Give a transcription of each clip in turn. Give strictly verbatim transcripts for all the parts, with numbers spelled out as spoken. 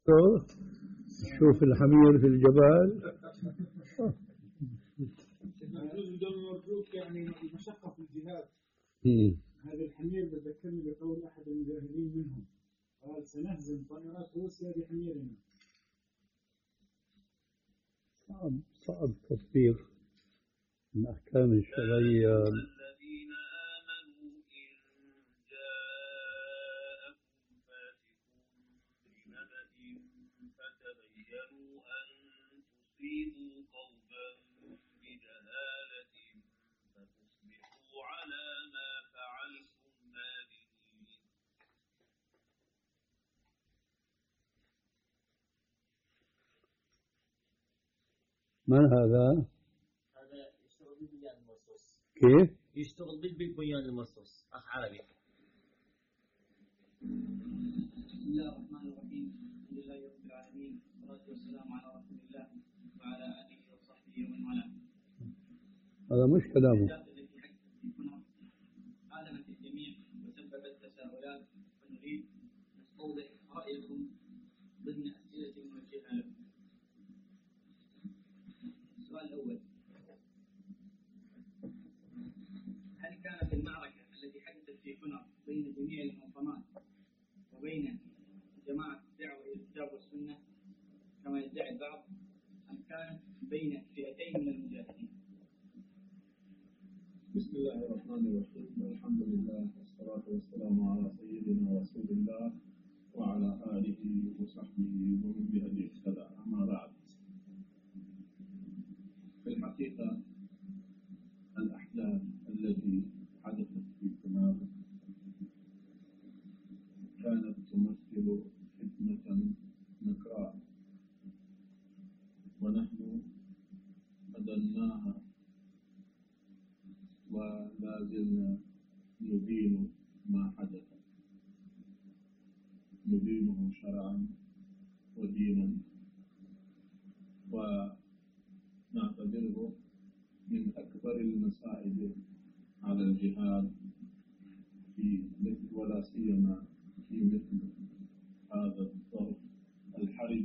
شوف الحمير في الجبال. يجوز بدون مربوط يعني المشقة في الجهاد. هذا الحمير بذكرني بقول أحد المجاهدين منهم قال سنهزم طائرات روسيا بحميرنا. صعب صعب تطبيق الأحكام الشرعية. الذين آمنوا إن جاءكم فاسق بنبأ فتبينوا أن تصيبوا قوما بجهالة فتصبحوا على ما فعلتم نادمين. من هذا؟ هذا يشتغل بالبنيان المرصوص. كيف؟ يشتغل بالبنيان المرصوص. أخ عربي. بسم الله الرحمن الرحيم. الحمد لله رب العالمين والصلاة والسلام على رسول الله وعلى آله وصحبه ومن والاه. هذا مش كلامه. عالمت الجميع وسببت تساؤلات ونريد نستوضح رأيكم ضمن أسئلة موجهة لكم. السؤال الأول: هل كانت المعركة التي حدثت في كنر بين جميع المنظمات وبين جماعة الدعوة إلى الكتاب والسنة كما يدعي البعض، أم كانت بين فئتين من المجاهدين؟ بسم الله الرحمن الرحيم. الحمد لله والصلاة والسلام على سيدنا رسول الله وعلى آله وصحبه ومن بهديه اهتدى. أما بعد، في الحقيقة الأحداث التي حدثت في كنار كانت تمثل فتنة نكراء، ونحن أدناها ولا زلنا نبين ما حدث، نبينه شرعا ودينا، ونعتبره من أكبر المسائل على الجهاد في مثل ولا سيما في مثل هذا الظرف الحرج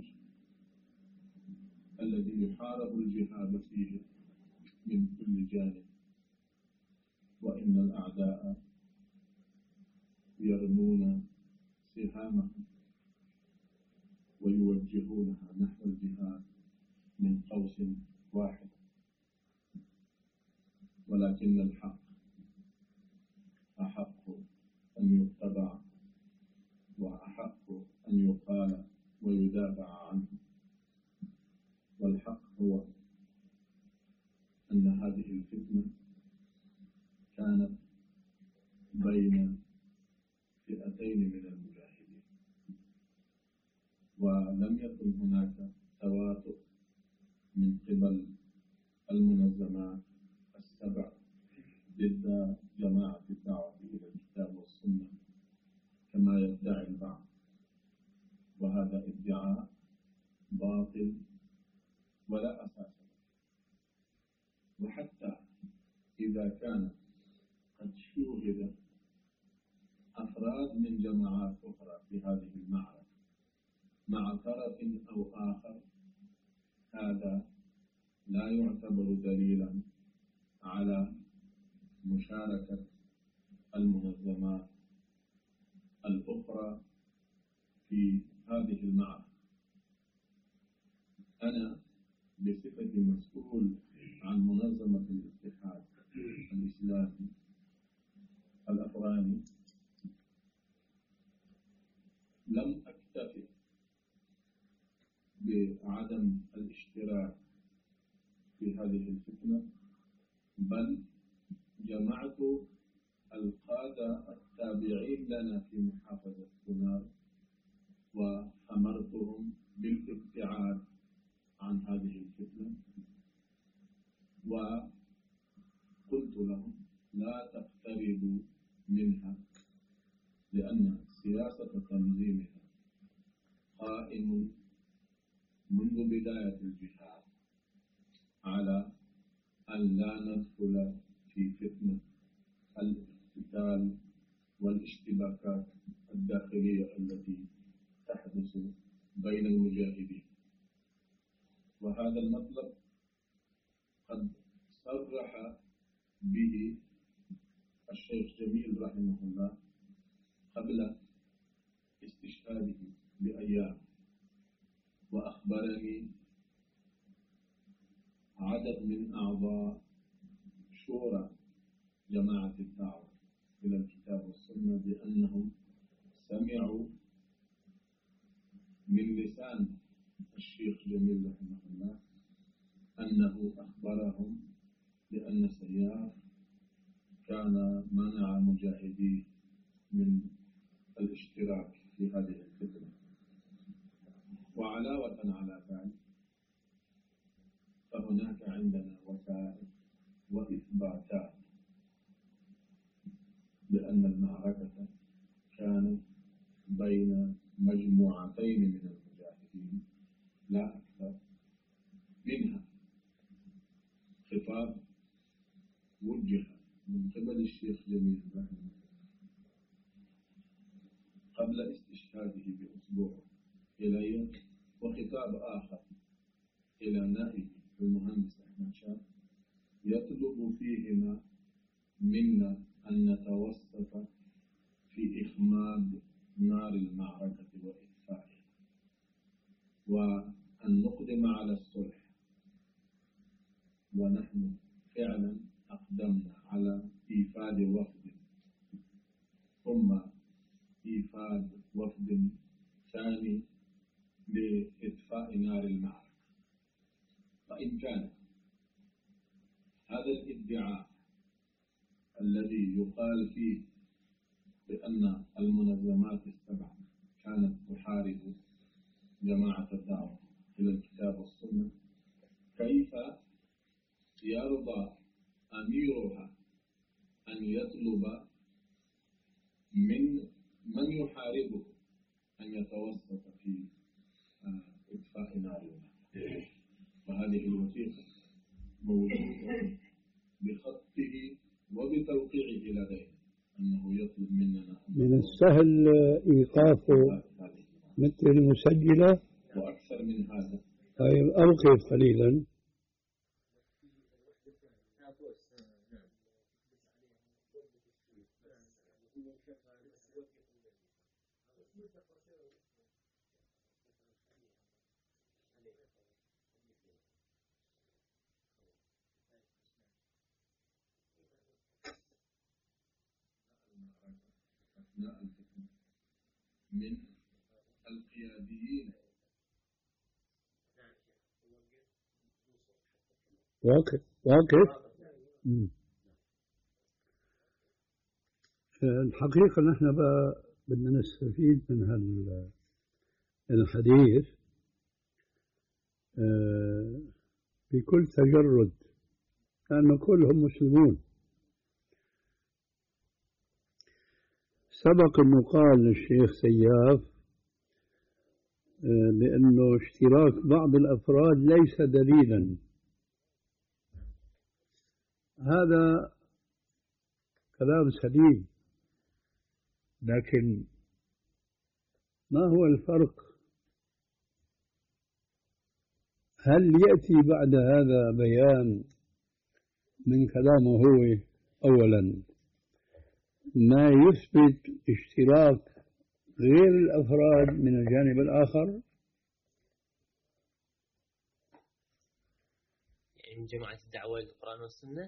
الذي يحارب الجهاد فيه من كل جانب، وإن الأعداء يرمون سهامهم ويوجهونها نحو الجهاد من قوس واحد، ولكن الحق أحق أن يتبع وأحق أن يقال ويدافع عنه. والحق هو أن هذه الفتنة كانت بين فئتين من المجاهدين، ولم يكن هناك توافق من قبل المنظمات السبع ضد جماعة الدعوة إلى الكتاب والسنة كما يدعي البعض، وهذا ادعاء باطل ولا أساس له. وحتى إذا كان قد شوهد أفراد من جماعات أخرى في هذه المعركة مع طرف أو آخر، هذا لا يعتبر دليلا على مشاركة المنظمات الأخرى في هذه المعركة. أنا بصفتي مسؤول عن منظمة الاتحاد الإسلامي الأفغاني لم أكتفي بعدم الاشتراك في هذه الفتنة، بل جمعت القادة التابعين لنا في محافظة كنار وأمرتهم بالابتعاد عن هذه الفتنة، وقلت لهم لا تقتربوا منها، لأن سياسة تنظيمها قائم منذ بداية الجهاد على أن لا ندخل في فتنة الاقتتال والاشتباكات الداخلية التي تحدث بين المجاهدين. وهذا المطلب قد صرح به الشيخ جميل رحمه الله قبل استشهاده بأيام، وأخبرني عدد من أعضاء شورى جماعة الدعوة إلى الكتاب والسنة بأنهم سمعوا من لسان الشيخ جميل رحمه الله أنه أخبرهم بأن سياف كان منع مجاهديه من الاشتراك في هذه الفتنة. وعلاوة على ذلك فهناك عندنا وثائق وإثباتات بأن المعركة كانت بين مجموعتين من المجاهدين لا أكثر، منها خطاب وجه من قبل الشيخ جميل رحمه الله قبل استشهاده بأسبوع إلي، وخطاب آخر إلى نائب المهندس أحمد شاب يطلب فيهما منا أن نتوسط في إخماد نار المعركة وإطفائها، وأن نقدم على الصلح. ونحن فعلا أقدمنا على إيفاد وفد، ثم إيفاد وفد ثاني لإطفاء نار المعركة. فإن كان هذا الادعاء الذي يقال فيه بأن المنظمات السبع كانت تحارب جماعة الدعوة إلى الكتاب والسنة، كيف يرضى أميرها أن يطلب من من يحاربه أن يتوسط في إطفاء نار المعركة؟ وهذه الوثيقة موجودة بخطه وبتوقيعه لديه أنه يطلب مننا من السهل إيقافه مثل المسجلة وأكثر من هذا. طيب أوقف قليلا. أثناء الفتنة من القياديين واقف واقف. الحقيقة نحن بقى بدنا نستفيد من هال الحديث بكل تجرد، لأن كلهم مسلمون. سبق أنه قال للشيخ سياف بأنه اشتراك بعض الأفراد ليس دليلا. هذا كلام سليم، لكن ما هو الفرق؟ هل يأتي بعد هذا بيان من كلامه هو أولا ما يثبت اشتراك غير الأفراد من الجانب الآخر؟ يعني من جماعة الدعوة للقرآن والسنة؟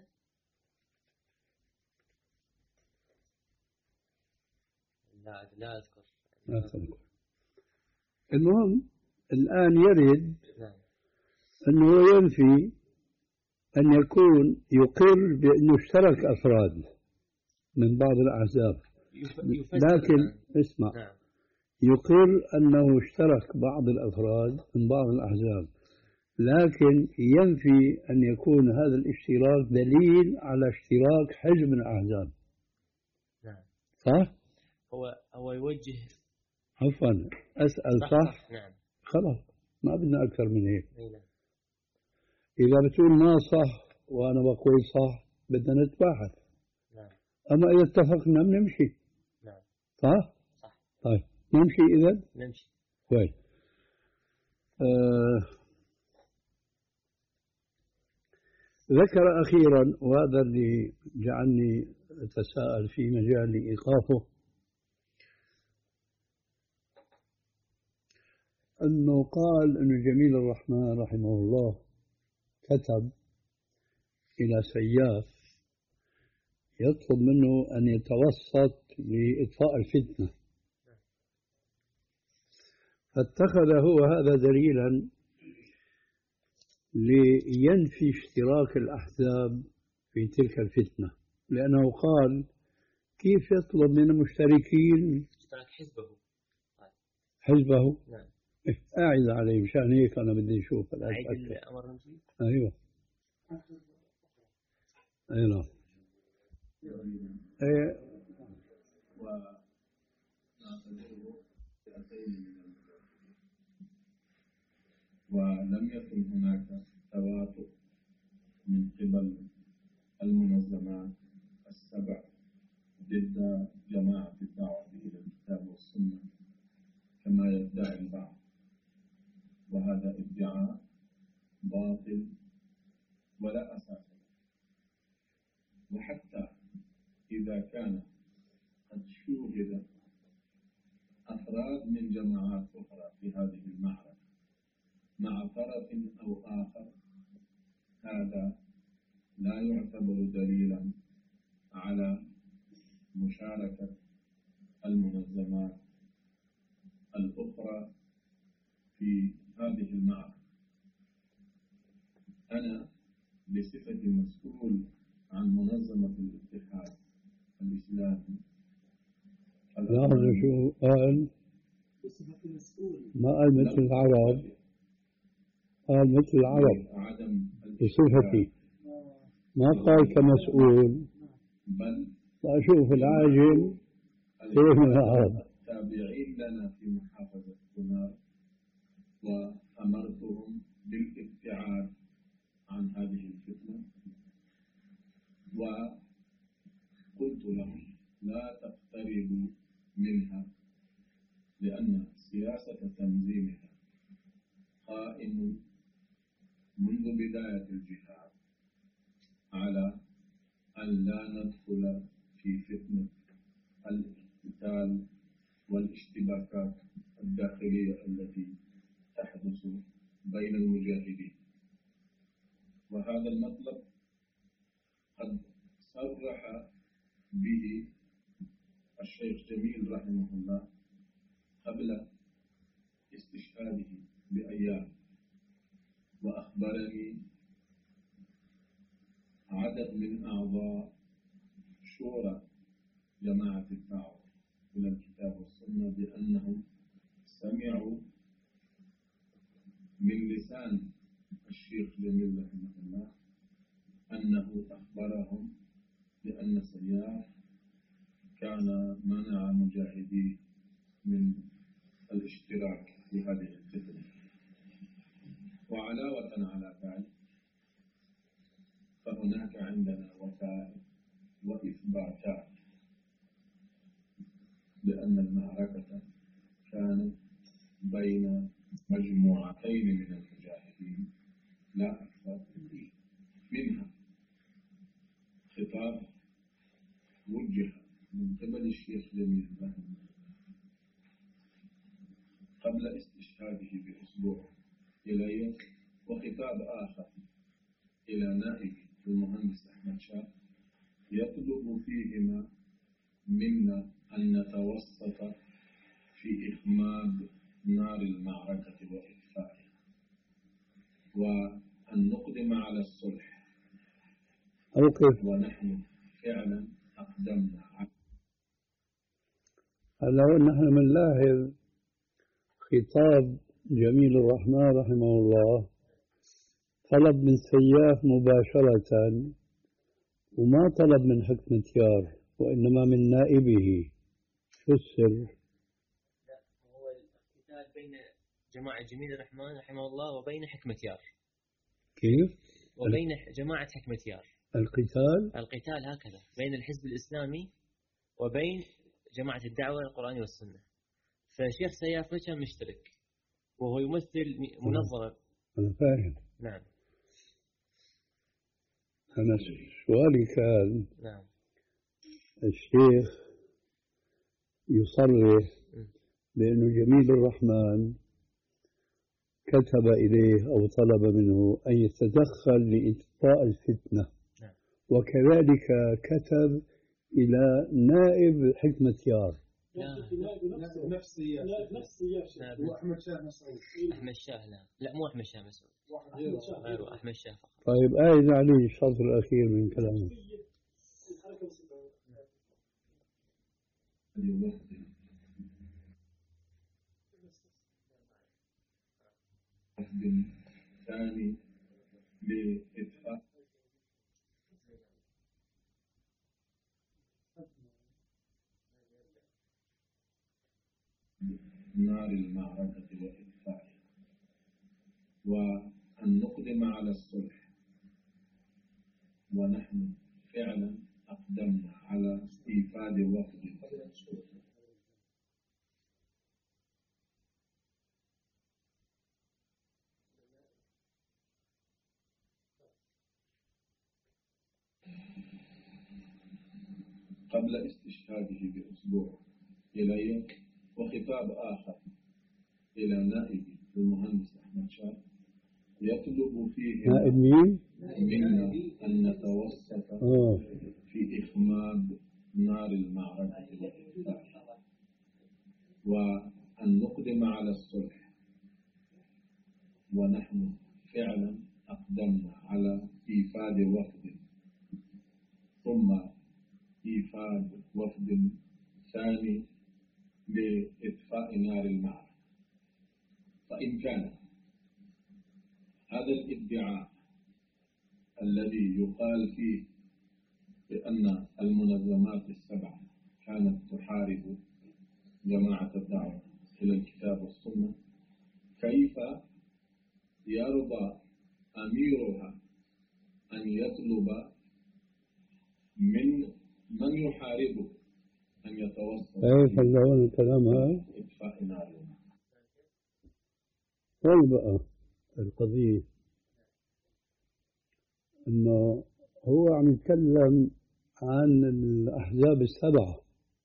لا لا أذكر. لا أذكر. المهم الآن يرد أنه ينفي أن يكون يقر بأنه اشترك أفراد من بعض الأحزاب، لكن اسمع، يقر أنه اشترك بعض الأفراد من بعض الأحزاب، لكن ينفي أن يكون هذا الاشتراك دليل على اشتراك حزب من الأحزاب. نعم. صح؟ هو هو يوجه. عفوا أسأل صح؟ صح؟ نعم. خلاص ما بدنا أكثر من هيك. نعم. إذا بتقول ما صح وأنا بقول صح بدنا نتباحث. نعم. أما إذا اتفقنا بنمشي. نعم. صح؟ صح. طيب نمشي إذا؟ نمشي. كويس. آه ذكر أخيرا، وهذا اللي جعلني أتساءل في مجال إيقافه، أنه قال أن جميل الرحمن رحمه الله كتب إلى سياف يطلب منه أن يتوسط لإطفاء الفتنة، فاتخذ هو هذا دليلا لينفي اشتراك الأحزاب في تلك الفتنة، لأنه قال كيف يطلب من المشتركين اشتراك حزبه حزبه؟ نعم. أعد عليه، مشان هيك أنا بدي أشوف أعيد الأمر نجيب. أيوه أي نعم. إيه. ونعتبره فئتين من المجاهدين، ولم يكن هناك توافق من قبل المنظمات السبع ضد جماعة الدعوة إلى الكتاب والسنة كما يدعي البعض، وهذا ادعاء باطل ولا أساس له. وحتى إذا كان قد شوهد أفراد من جماعات أخرى في هذه المعركة مع طرف أو آخر، هذا لا يعتبر دليلا على مشاركة المنظمات الأخرى في هذه المعركة. أنا بصفتي مسؤول عن منظمة الاتحاد الإسلامي، لاحظوا شو قال؟ ما قال مثل العرب، قال مثل العرب بصفتي، ما قال كمسؤول. بل أشوف العاجل كيف من العرب التابعين لنا في محافظة كونار، وأمرتهم بالابتعاد عن هذه الفتنة، وقلت لهم لا تقتربوا منها، لأن سياسة تنظيمها قائم منذ بداية الجهاد على أن لا ندخل في فتنة القتال والاشتباكات الداخلية التي تحدث بين المجاهدين. وهذا المطلب قد صرح به الشيخ جميل رحمه الله قبل استشهاده بأيام، وأخبرني عدد من أعضاء شورى جماعة الدعوة إلى الكتاب والسنة بأنهم سمعوا من لسان الشيخ جميل رحمه الله أنه أخبرهم بأن سياف كان منع مجاهديه من الاشتراك في هذه الفتنة. وعلاوة على ذلك فهناك عندنا وسائل وإثباتات بأن المعركة كانت بين مجموعتين من المجاهدين لا أكثر، منها خطاب وجه من قبل الشيخ جميل رحمه قبل استشهاده بأسبوع إلي، وخطاب آخر إلى نائب المهندس أحمد شاه يطلب فيهما منا أن نتوسط في إخماد نار المعركة وإطفائها، وأن نقدم على الصلح. أوقف. ونحن فعلا أقدمنا على هلا نحن بنلاحظ خطاب جميل الرحمن رحمه الله طلب من سياف مباشرة، وما طلب من حكمة يار، وإنما من نائبه. شو السر؟ لا، هو القتال بين جماعة جميل الرحمن رحمه الله وبين حكمة يار. كيف؟ وبين جماعة حكمة يار القتال القتال هكذا بين الحزب الإسلامي وبين جماعة الدعوة القرآنية والسنة. فشيخ سياف كان مشترك، وهو يمثل منظمة. أنا فاهم. نعم. أنا سؤالي كان نعم. الشيخ يصرح بأنه جميل الرحمن كتب إليه أو طلب منه أن يتدخل لإطفاء الفتنة، نعم. وكذلك كتب إلى نائب حكمة يار. نفس نفس هو أحمد شاه مسعود. أحمد شاه لا لا مو أحمد شاه مسعود، غيره أحمد شاه فقط. طيب أعد علي الشطر الأخير من كلامه. ثاني لإطفاء نار المعركة وإطفائها، وأن نقدم على الصلح، ونحن فعلا أقدمنا على إيفاد وفد. قبل استشهاده بأسبوع إلي، وخطاب آخر إلى نائبي المهندس أحمد شاه يطلب فيه نائب مين؟ منا أن نتوسط آه. في إخماد نار المعركة والإطفاء، وأن نقدم على الصلح، ونحن فعلا أقدمنا على إيفاد وفد، ثم إيفاد وفد ثاني لإطفاء نار المعركة. فإن كان هذا الادعاء الذي يقال فيه بأن المنظمات السبعة كانت تحارب جماعة الدعوة إلى الكتاب والسنة، كيف يرضى أميرها أن يطلب من من يحاربه أن يتوسط أي خلون الكلام هذا؟ إطفاء نار المعركة؟ طيب بقى القضية إنه هو عم يتكلم عن الأحزاب السبعة،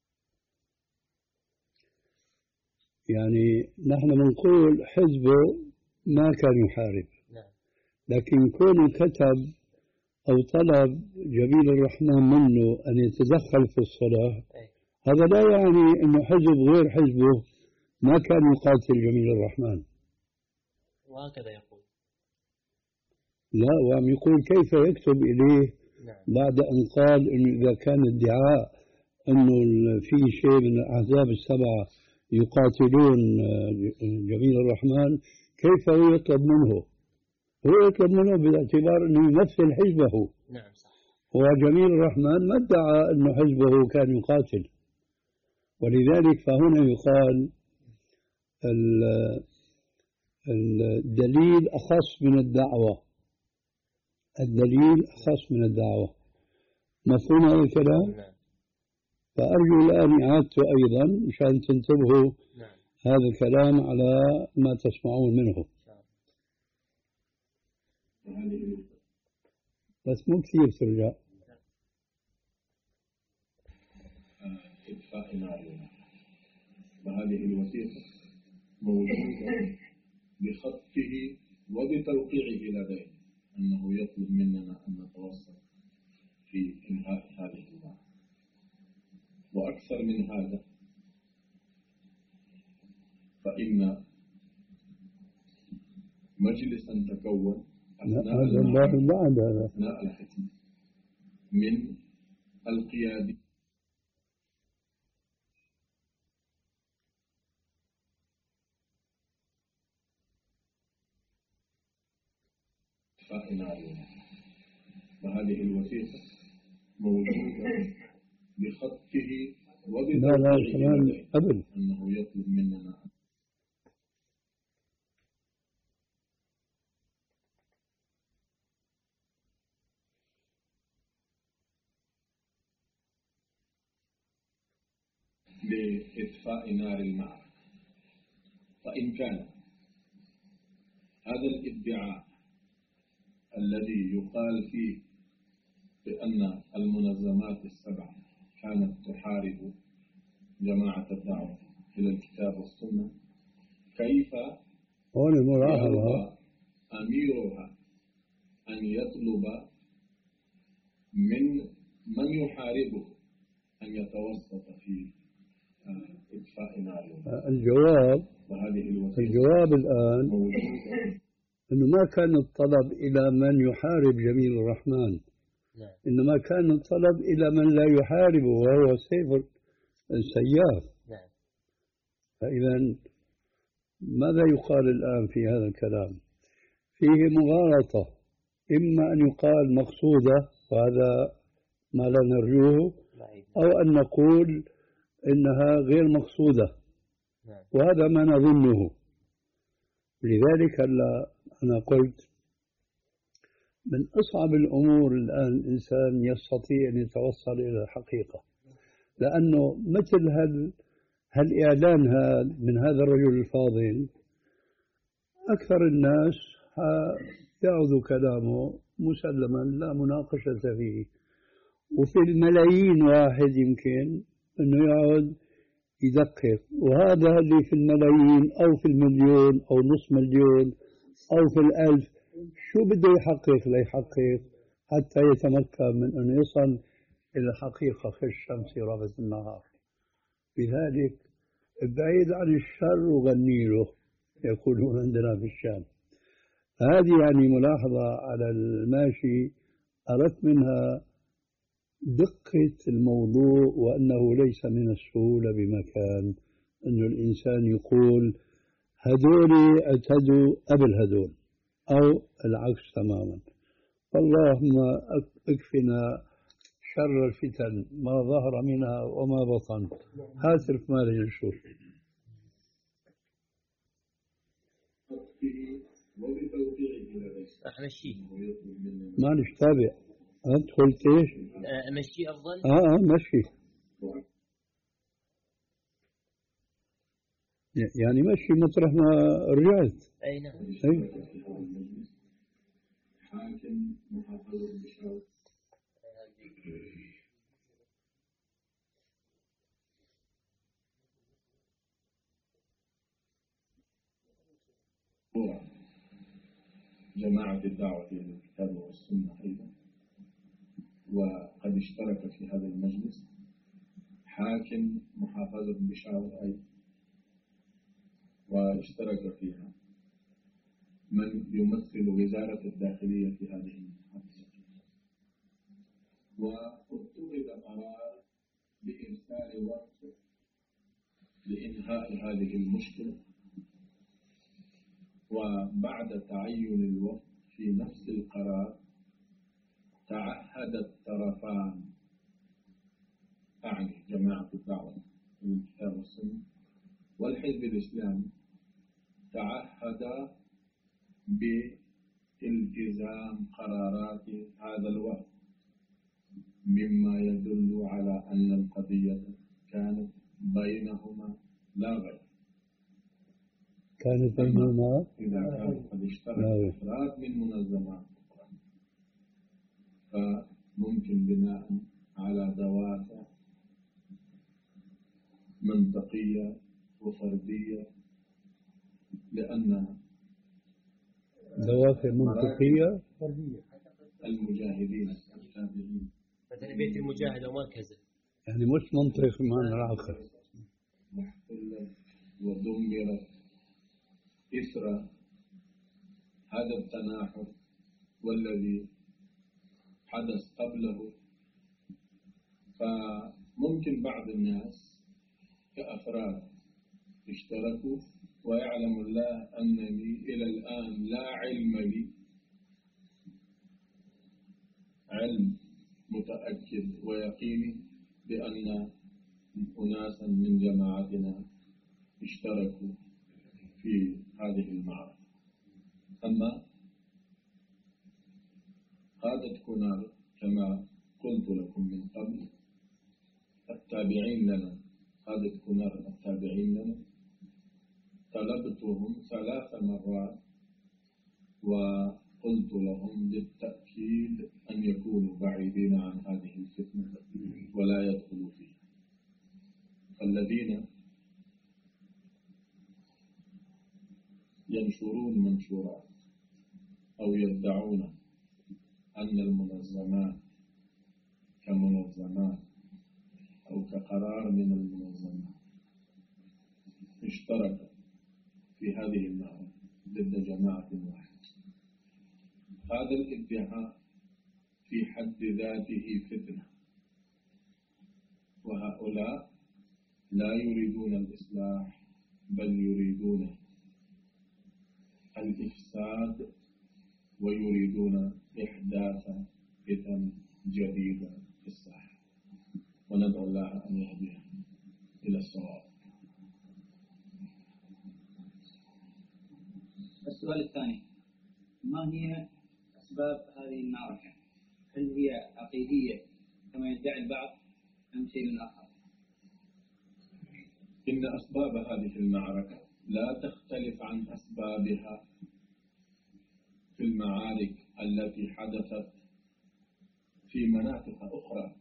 يعني نحن بنقول حزبه ما كان يحارب، لكن كونه كتب أو طلب جميل الرحمن منه أن يتدخل في الصلاة، هذا لا يعني أنه حزب غير حزبه ما كان يقاتل جميل الرحمن. وهكذا يقول. لا، وعم يقول كيف يكتب إليه بعد أن قال إنه إذا كان ادعاء أنه في شيء من الأحزاب السبعة يقاتلون جميل الرحمن، كيف هو يطلب منه؟ هو يطلب منه باعتبار أنه يمثل حزبه. نعم صح. وجميل الرحمن ما ادعى أنه حزبه كان يقاتل، ولذلك فهنا يقال الدليل أخص من الدعوة، الدليل أخص من الدعوة. مفهوم هذا الكلام؟ نعم. فأرجو الآن إعادته أيضا مشان تنتبهوا. نعم. هذا الكلام على ما تسمعون منه، بس مو كثير ترجع. إطفاء نار، وهذه الوثيقة موجودة بخطه وبتوقيعه لديه أنه يطلب مننا أن نتوسط في إنهاء هذه النار. وأكثر من هذا، فإن مجلسا تكون أثناء المعركة أثناء الحكم من القيادة فإنارنا، وهذه الوثيقة موجودة بخطه وبتوقيعه قبل أنه يطلب مننا لإطفاء نار المعركة. فإن كان هذا الادعاء الذي يقال فيه بأن المنظمات السبع كانت تحارب جماعة الدعوة إلى الكتاب والسنة، كيف يرضى أميرها أن يطلب من من يحاربه أن يتوسط في إطفاء ناره؟ الجواب الجواب الآن أنه ما كان الطلب إلى من يحارب جميل الرحمن، إنما كان الطلب إلى من لا يحاربه وهو سيف السياف. فإذا ماذا يقال الآن في هذا الكلام؟ فيه مغالطة، إما أن يقال مقصودة وهذا ما لا نرجوه، أو أن نقول إنها غير مقصودة وهذا ما نظنه. لذلك أنا قلت من أصعب الأمور الآن الإنسان يستطيع أن يتوصل إلى الحقيقة، لأنه مثل هال هالإعلان هذا من هذا الرجل الفاضل أكثر الناس يأخذ كلامه مسلما لا مناقشة فيه، وفي الملايين واحد يمكن أنه يقعد يدقق، وهذا اللي في الملايين أو في المليون أو نصف مليون أو في الألف شو بده يحقق ليحقق حتى يتمكن من أن يصل إلى الحقيقة كالشمس رابط النهار. لذلك بعيد عن الشر وغني له يقولون عندنا في الشام. هذه يعني ملاحظة على الماشي أردت منها دقة الموضوع، وأنه ليس من السهولة بمكان أن الإنسان يقول هذول اعتدوا قبل هذول أو العكس تماما. اللهم اكفنا شر الفتن ما ظهر منها وما بطن. هاتف مالي نشوف. أمشي ما نشتابع. أنت قلت إيش؟ أمشي أفضل؟ آه آه مشي، يعني مشي مطرح ما رجعت. أي نعم. أي. حاكم محافظة بشار جماعة الدعوة إلى الكتاب والسنة أيضا، وقد اشترك في هذا المجلس حاكم محافظة بشار أيضا، واشترك فيها من يمثل وزارة الداخلية في هذه المحافظة، واتخذ قرار بإرسال وفد لإنهاء هذه المشكلة. وبعد تعين الوفد في نفس القرار تعهد الطرفان، أعني جماعة الدعوة للكتاب والسنة والحزب الإسلامي، تعهد بالتزام قرارات هذا الوفد، مما يدل على أن القضية كانت بينهما لا غير. كانت بينهما إذا كان قد اشترك أفراد من منظمات أخرى فممكن بناء على دوافع منطقية وفردية، لأن دوافع منطقية المجاهدين التابعين مثلا بيت المجاهد ومركزه يعني مش منطق معنى الآخر محتلة ودمرت إثر هذا التناحر والذي حدث قبله. فممكن بعض الناس كأفراد اشتركوا ويعلم الله أنني إلى الآن لا علم لي علم متأكد ويقيني بأن أناسا من جماعتنا اشتركوا في هذه المعركة. أما قادة كونار كما قلت لكم من قبل التابعين لنا، قادة كونار التابعين لنا، طلبتهم ثلاث مرات وقلت لهم بالتأكيد أن يكونوا بعيدين عن هذه الفتنة ولا يدخلوا فيها. الذين ينشرون منشورات أو يدعون أن المنظمات كمنظمات أو كقرار من المنظمات اشترك في هذه المعركة ضد جماعة واحدة، هذا الادعاء في حد ذاته فتنة، وهؤلاء لا يريدون الإصلاح بل يريدون الإفساد ويريدون إحداث فتن جديدة في الساحة، وندعو الله أن يهديهم إلى الصواب. السؤال الثاني: ما هي أسباب هذه المعركة؟ هل هي عقيدية كما يدعي البعض أم شيء آخر؟ إن أسباب هذه المعركة لا تختلف عن أسبابها في المعارك التي حدثت في مناطق أخرى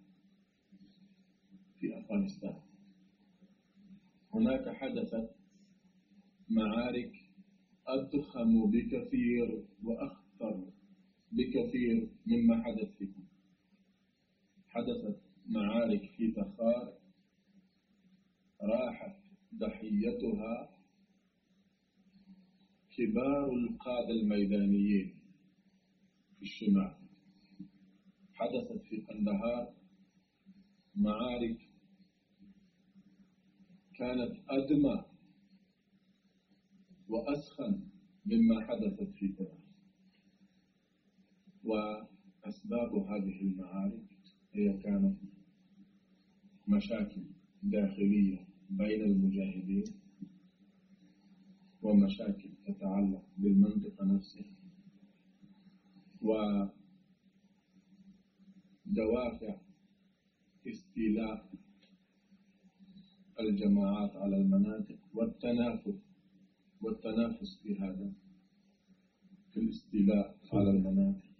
في أفغانستان. هناك حدثت معارك أضخم بكثير وأخطر بكثير مما حدث فيكم. حدثت معارك في تخار راحت ضحيتها كبار القادة الميدانيين في الشمال. حدثت في قندهار معارك كانت أدمى وأسخن مما حدثت في كرة. وأسباب هذه المعارك هي كانت مشاكل داخلية بين المجاهدين ومشاكل تتعلق بالمنطقة نفسها ودوافع استيلاء الجماعات على المناطق والتنافس والتنافس في هذا في الاستيلاء على المناطق.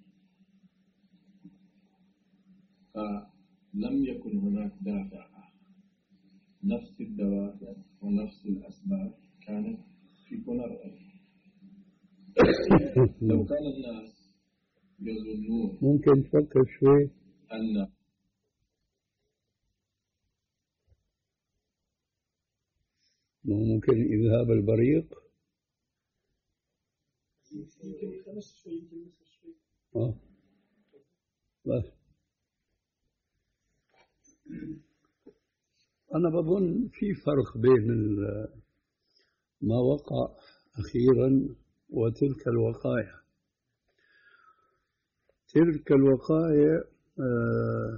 فلم يكن هناك دافع آخر، نفس الدوافع ونفس الأسباب كانت في كونر. لو كان الناس يظنون ممكن تفكر شوي أن ممكن إذهاب البريق. يمكن خمس شوي يمكن نص شوي. آه بس أنا بظن في فرق بين ما وقع أخيرا وتلك الوقائع. تلك الوقائع آه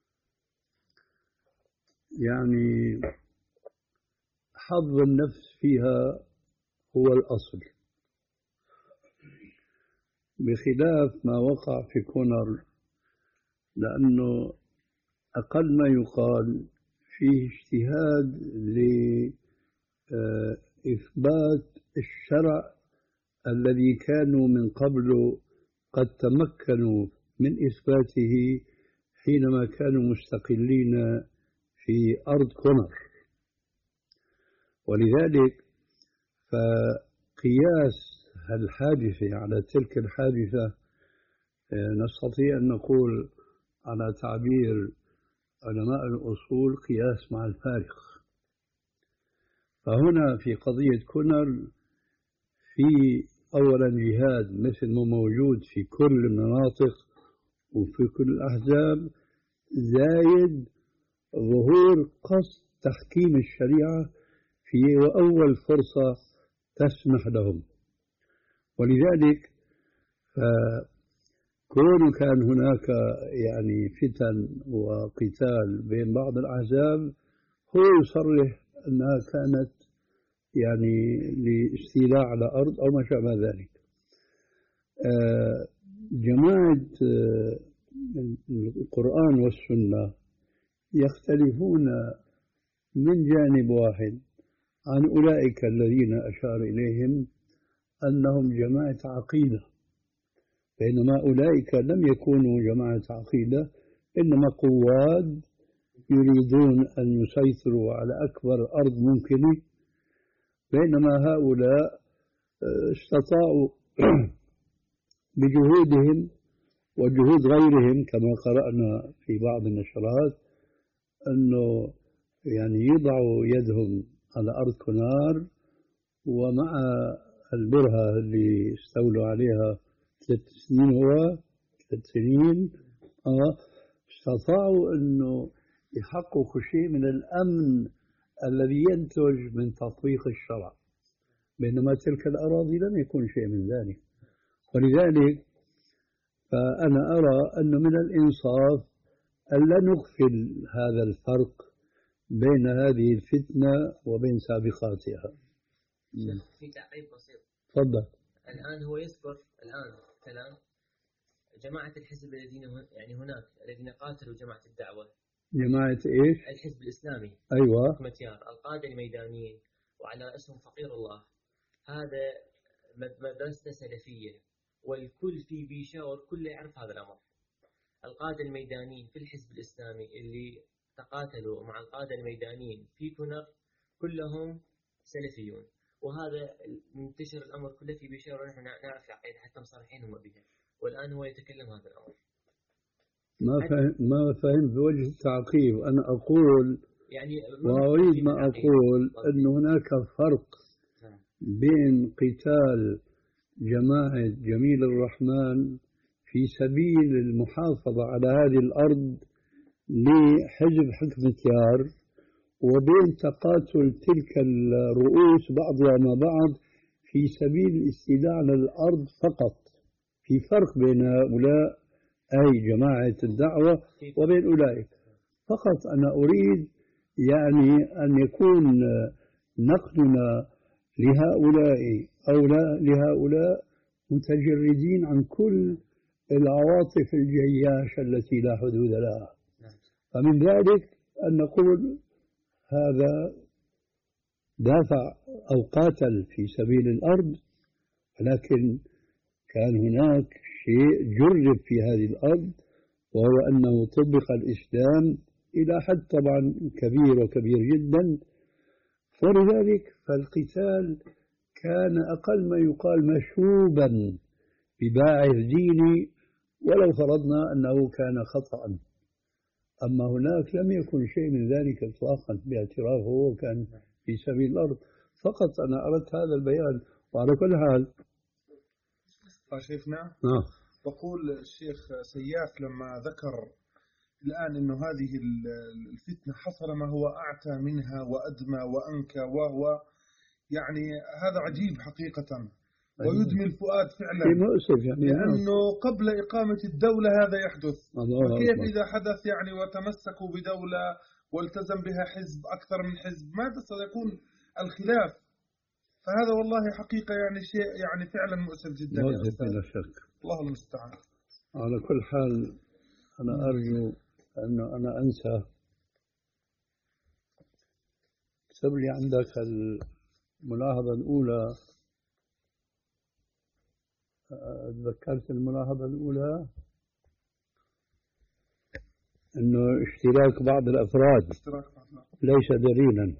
يعني حظ النفس فيها هو الأصل، بخلاف ما وقع في كونر، لأنه أقل ما يقال فيه اجتهاد لإثبات الشرع الذي كانوا من قبل قد تمكنوا من إثباته حينما كانوا مستقلين في أرض كونر. ولذلك فقياس الحادثة على تلك الحادثة نستطيع أن نقول على تعبير علماء الأصول قياس مع الفارق. فهنا في قضية كونر في أولا جهاد مثل ما موجود في كل المناطق وفي كل الأحزاب، زايد ظهور قصد تحكيم الشريعة في أول فرصة تسمح لهم. ولذلك كون كان هناك يعني فتن وقتال بين بعض الأحزاب هو يصرح أنها كانت يعني لاستيلاء على أرض أو ما شابه ذلك. جماعة القرآن والسنة يختلفون من جانب واحد عن أولئك الذين أشار إليهم أنهم جماعة عقيدة بينما أولئك لم يكونوا جماعة عقيدة، إنما قواد يريدون أن يسيطروا على أكبر أرض ممكنة، بينما هؤلاء استطاعوا بجهودهم وجهود غيرهم كما قرأنا في بعض النشرات أنه يعني يضعوا يدهم على أرض كنار، ومع البرهة اللي استولوا عليها ثلاث سنين هو ثلاث سنين آه استطاعوا أنه يحققوا شيء من الأمن الذي ينتج من تطبيق الشرع، بينما تلك الأراضي لم يكن شيء من ذلك. ولذلك فأنا أرى أن من الإنصاف ألا نغفل هذا الفرق بين هذه الفتنة وبين سابقاتها. في تعقيب بسيط. تفضل. الآن هو يذكر الآن كلام جماعة الحزب الذين يعني هناك الذين قاتلوا جماعة الدعوة. جماعة إيش؟ الحزب الإسلامي. أيوة. متيار القادة الميدانيين وعلى اسم فقير الله. هذا مدرسة سلفية والكل في بيشاور، كل يعرف هذا الأمر. القادة الميدانيين في الحزب الإسلامي اللي تقاتلوا مع القادة الميدانيين في كنر كلهم سلفيون، وهذا منتشر الأمر كله في بيشاور، ونحن نعرف العقيدة حتى مصرحين هم بها، والآن هو يتكلم هذا الأمر. ما فهم ما فهم بوجه التعقيب. أنا أقول يعني وأريد ما أقول أن هناك فرق بين قتال جماعة جميل الرحمن في سبيل المحافظة على هذه الأرض لحزب حكمة يار، وبين تقاتل تلك الرؤوس بعضها مع بعض في سبيل الاستيلاء على الأرض فقط. في فرق بين هؤلاء أي جماعة الدعوة وبين أولئك. فقط أنا أريد يعني أن يكون نقدنا لهؤلاء أو لا لهؤلاء متجردين عن كل العواطف الجياش التي لا حدود لها. فمن ذلك أن نقول هذا دافع أو قاتل في سبيل الأرض، ولكن كان هناك شيء جرب في هذه الأرض، وهو أنه طبق الإسلام إلى حد طبعا كبير وكبير جدا. ولذلك فالقتال كان أقل ما يقال مشوبا بباعث ديني، ولو فرضنا أنه كان خطأ. أما هناك لم يكن شيء من ذلك إطلاقا باعترافه، هو كان في سبيل الأرض فقط. أنا أردت هذا البيان. وعلى كل حال شيخنا آه. بقول الشيخ سياف لما ذكر الآن أنه هذه الفتنة حصل ما هو أعتى منها وأدمى وأنكى، وهو يعني هذا عجيب حقيقة ويدمي الفؤاد فعلا، مؤسف يعني، لأنه قبل إقامة الدولة هذا يحدث. فكيف إذا حدث يعني وتمسكوا بدولة والتزم بها حزب أكثر من حزب، ماذا سيكون الخلاف؟ فهذا والله حقيقة يعني شيء يعني فعلا مؤسف جدا. مؤسف بلا شك. الله المستعان. على كل حال أنا أرجو أنه أنا أنسى. اكتب لي عندك الملاحظة الأولى. تذكرت الملاحظة الأولى أنه اشتراك بعض الأفراد ليس دليلا.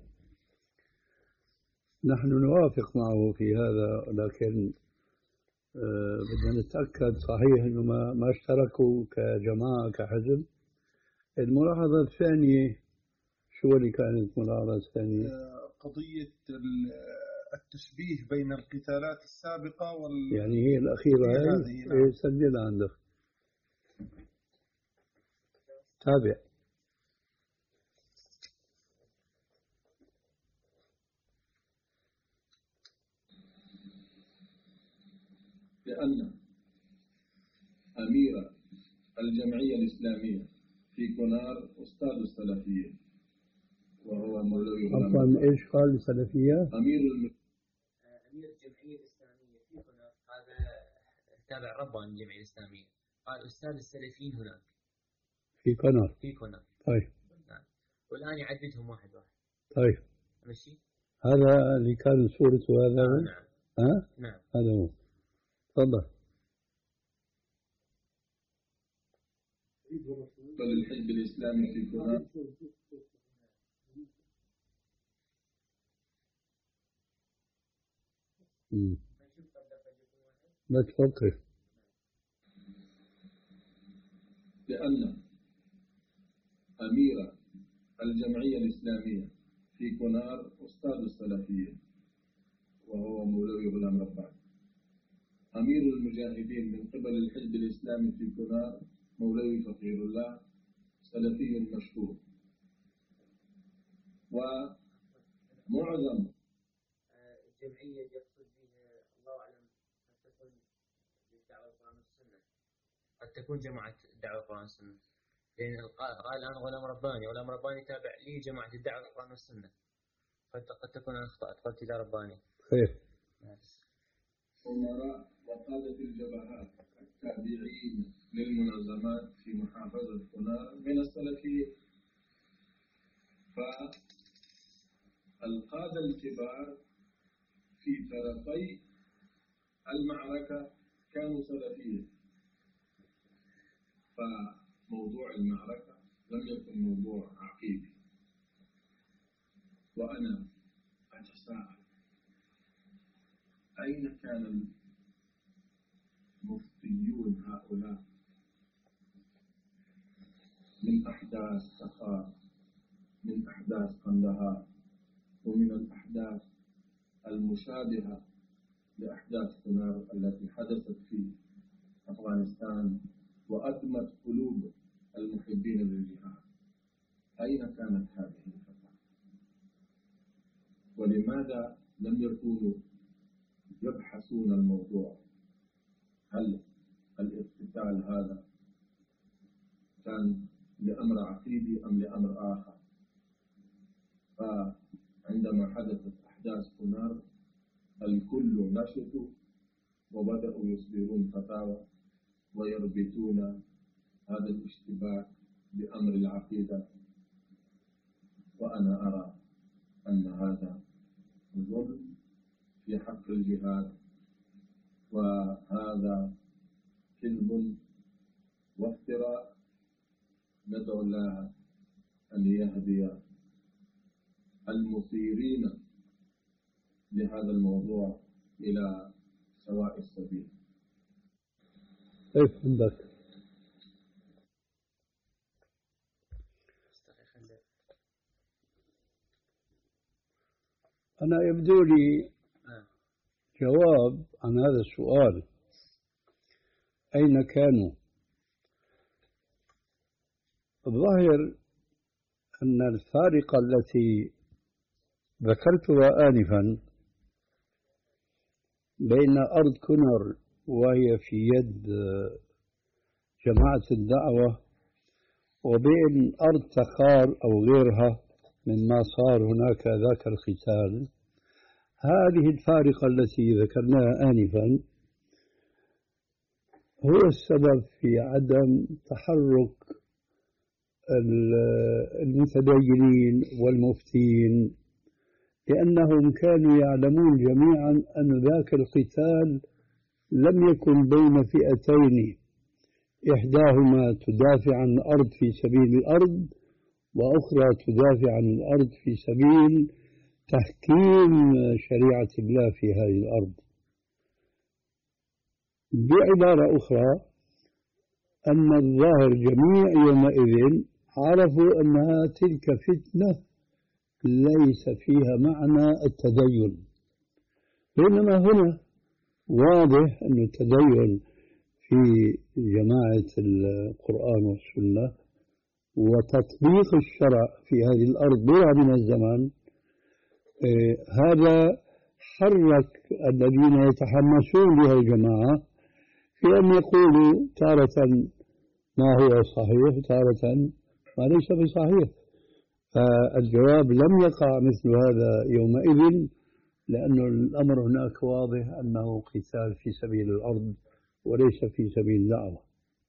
نحن نوافق معه في هذا، لكن آه بدنا نتأكد صحيح أنه ما, ما اشتركوا كجماعة كحزب. الملاحظة الثانية شو اللي كانت الملاحظة الثانية؟ قضية التشبيه بين القتالات السابقة وال يعني هي الأخيرة هي. إيه سجلها عندك. تابع. لأن أمير الجمعية الإسلامية في كونار أستاذ السلفية وهو مولوي. عفوا إيش قال السلفية؟ أمير الم... أمير الجمعية الإسلامية في كونار، هذا تابع ربان الجمعية الإسلامية. قال أستاذ السلفيين هناك في كونار. في كونار. طيب. نعم. والآن يعددهم واحد واحد. طيب. ماشي. هذا اللي كان صورته هذا. آه نعم. ها؟ نعم. هذا هو. تفضل. قبل الحزب الإسلامي في كونان. ما تفكر. لأن أمير الجمعية الإسلامية في كونار أستاذ السلفية وهو مولوي غلام رباني. أمير المجاهدين من قبل الحزب الإسلامي في كونار مولوي فقير الله سلفي مشهور. ومعظم الجمعية يقصد بها الله أعلم قد تكون للدعوة القرآن والسنة، قد تكون جماعة الدعوة القرآن والسنة، لأن قال الآن غلام رباني، غلام رباني تابع لي جماعة الدعوة القرآن والسنة، قد تكون أنا أخطأت قلت إلى رباني. خير. أمراء وقادة الجبهات التابعين للمنظمات في محافظة كونار من السلفيين. فالقادة الكبار في طرفي المعركة كانوا سلفيين، فموضوع المعركة لم يكن موضوع عقيدي. وأنا أتساءل أين كان المفتيون هؤلاء من أحداث سخار، من أحداث قندهار، ومن الأحداث المشابهة لأحداث كونار التي حدثت في أفغانستان وأدمت قلوب المحبين للجهاد؟ أين كانت هذه الفترة؟ ولماذا لم يكونوا يبحثون الموضوع؟ هل الاقتتال هذا كان لأمر عقيدي أم لأمر آخر؟ فعندما حدثت أحداث كونار الكل نشطوا وبدأوا يصدرون فتاوى ويربطون هذا الاشتباك بأمر العقيدة. وأنا أرى أن هذا ظلم في حق الجهاد، وهذا كذب وافتراء. ندعو الله أن يهدي المثيرين لهذا الموضوع إلى سواء السبيل. كيف عندك؟ أنا يبدو لي جواب عن هذا السؤال، أين كانوا؟ الظاهر أن الفارقة التي ذكرتها آنفا بين أرض كونار وهي في يد جماعة الدعوة وبين أرض تخار أو غيرها مما صار هناك ذاك القتال، هذه الفارقة التي ذكرناها آنفا هو السبب في عدم تحرك المتدينين والمفتين، لأنهم كانوا يعلمون جميعا أن ذاك القتال لم يكن بين فئتين، إحداهما تدافع عن الأرض في سبيل الأرض، وأخرى تدافع عن الأرض في سبيل تحكيم شريعة الله في هذه الأرض. بعبارة أخرى، أن الظاهر جميع يومئذ عرفوا أنها تلك فتنة ليس فيها معنى التدين، بينما هنا واضح أن التدين في جماعة القرآن والسنة وتطبيق الشرع في هذه الأرض بلا من الزمان، إيه هذا حرك الذين يتحمسون بها الجماعة في أن يقولوا تارة ما هو صحيح تارة ما ليس بصحيح. فالجواب لم يقع مثل هذا يومئذ، لأن الأمر هناك واضح أنه قتال في سبيل الأرض وليس في سبيل الدعوة.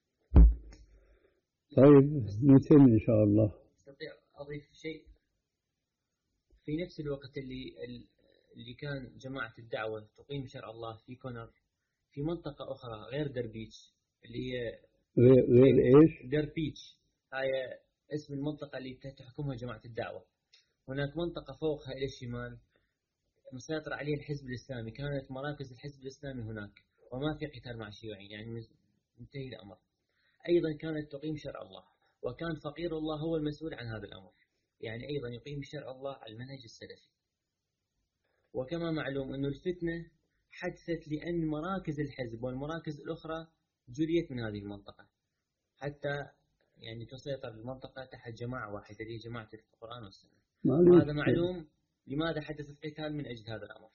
طيب نتم إن شاء الله. أستطيع أضيف شيء؟ في نفس الوقت اللي اللي كان جماعة الدعوة تقيم شرع الله في كونر في منطقة أخرى غير دربيتش اللي هي غير, غير إيش؟ دربيتش هاي اسم المنطقة اللي تحكمها جماعة الدعوة. هناك منطقة فوقها إلى الشمال مسيطر عليه الحزب الإسلامي، كانت مراكز الحزب الإسلامي هناك وما في قتال مع الشيوعيين، يعني منتهي الأمر. أيضا كانت تقيم شرع الله، وكان فقير الله هو المسؤول عن هذا الأمر، يعني أيضا يقيم شرع الله على المنهج السلفي. وكما معلوم أن الفتنة حدثت لأن مراكز الحزب والمراكز الأخرى جليت من هذه المنطقة حتى يعني تسيطر المنطقة تحت جماعة واحدة هي جماعة القرآن والسنة. وهذا معلوم لماذا حدث القتال من أجل هذا الأمر.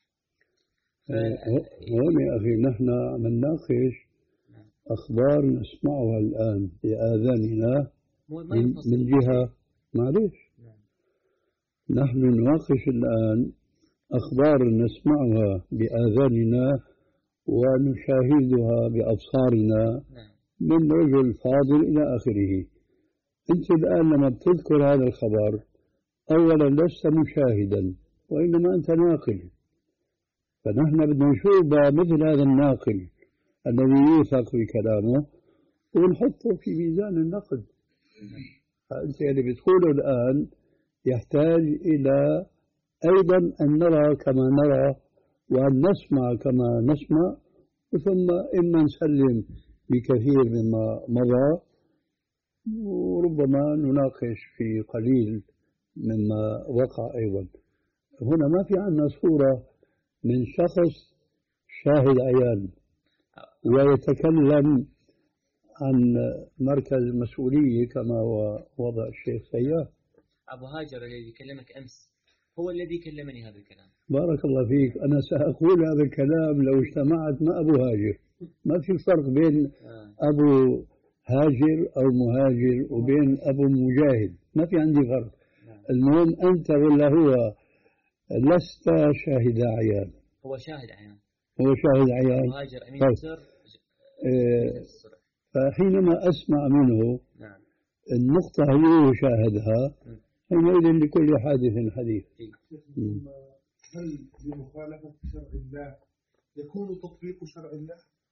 هون يا أخي نحن عم نناقش أخبار نسمعها الآن بآذاننا من, من جهة معلش نحن نناقش الآن أخبار نسمعها بآذاننا ونشاهدها بأبصارنا من رجل فاضل إلى آخره. أنت الآن لما بتذكر هذا الخبر أولا لست مشاهدا وإنما أنت ناقل، فنحن بدنا نشوف مثل هذا الناقل الذي يوثق بكلامه ونحطه في ميزان النقد. فأنت اللي بتقوله الآن يحتاج إلى أيضا أن نرى كما نرى وأن نسمع كما نسمع، ثم إما نسلم بكثير مما مضى وربما نناقش في قليل مما وقع أيضا. هنا ما في عندنا صورة من شخص شاهد عيان ويتكلم عن مركز مسؤولية كما هو وضع الشيخ سياف. أبو هاجر الذي كلمك أمس هو الذي كلمني هذا الكلام. بارك الله فيك. أنا سأقول هذا الكلام لو اجتمعت مع أبو هاجر. ما في فرق بين أبو هاجر أو مهاجر وبين أبو مجاهد، ما في عندي فرق. المهم أنت ولا هو لست شاهد عيان. هو شاهد عيان. هو شاهد عيان. مهاجر أمين السر. إيه فحينما أسمع منه نعم. النقطة اللي هو شاهدها حينئذ لكل حادث حديث. هل بمخالفة شرع الله يكون تطبيق شرع الله؟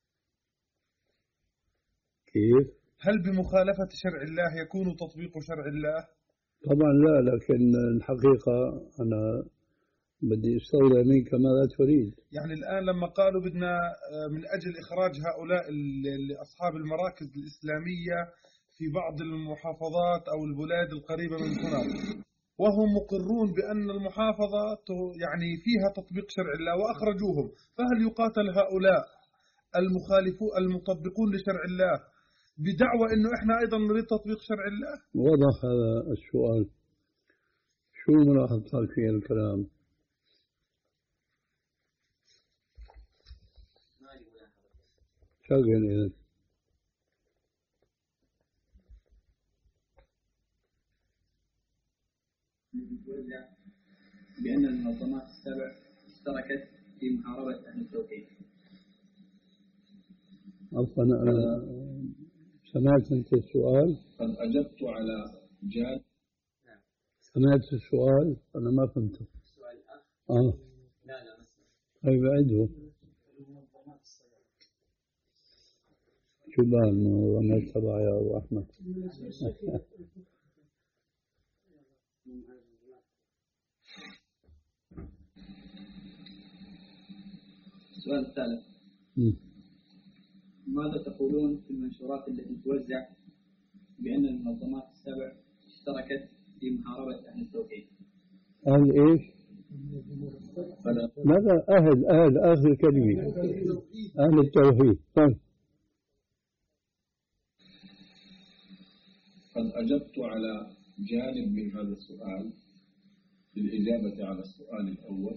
كيف؟ هل بمخالفة شرع الله يكون تطبيق شرع الله؟ طبعا لا، لكن الحقيقة أنا بدي استولى منك ماذا تريد. يعني الآن لما قالوا بدنا من أجل إخراج هؤلاء أصحاب المراكز الإسلامية في بعض المحافظات أو البلاد القريبة من هنا، وهم مقرون بأن المحافظة يعني فيها تطبيق شرع الله وأخرجوهم، فهل يقاتل هؤلاء المخالفون المطبقون لشرع الله بدعوى أنه إحنا أيضا نريد تطبيق شرع الله؟ وضح هذا السؤال. شو ملاحظتك في الكلام؟ شغل إذن. بأن المنظمات السبع اشتركت في محاربة أهل التوحيد. عفوا أنا سمعت أنت السؤال؟ قد أجبت على جاد. نعم. سمعت السؤال؟ أنا ما فهمته. السؤال الأخ؟ آه. لا لا مسمع. طيب أعده. شو بقى المنظمات السبع يا أبو أحمد؟ السؤال الثالث. ماذا تقولون في المنشورات التي توزع بأن المنظمات السبع اشتركت في محاربة أهل التوحيد؟ أهل إيش؟ لا لا أهل أهل آخر كلمة أهل التوحيد. طيب. قد أجبت على جانب من هذا السؤال في الإجابة على السؤال الأول.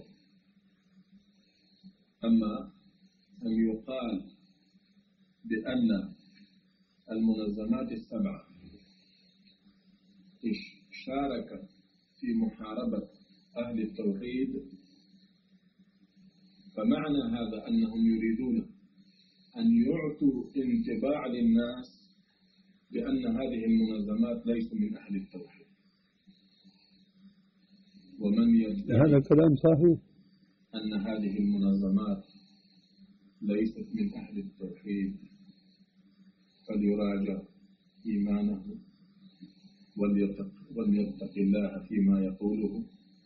أما أن يقال بأن المنظمات السبعة شاركت في محاربة أهل التوحيد، فمعنى هذا أنهم يريدون أن يعطوا انطباع للناس بأن هذه المنظمات ليسوا من أهل التوحيد. ومن يدعي هذا كلام صحيح أن هذه المنظمات ليست من أهل التوحيد فليراجع إيمانه وليتق, وليتق الله فيما يقوله.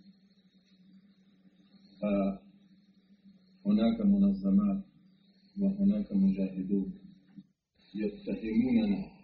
فهناك منظمات وهناك مجاهدون يتهموننا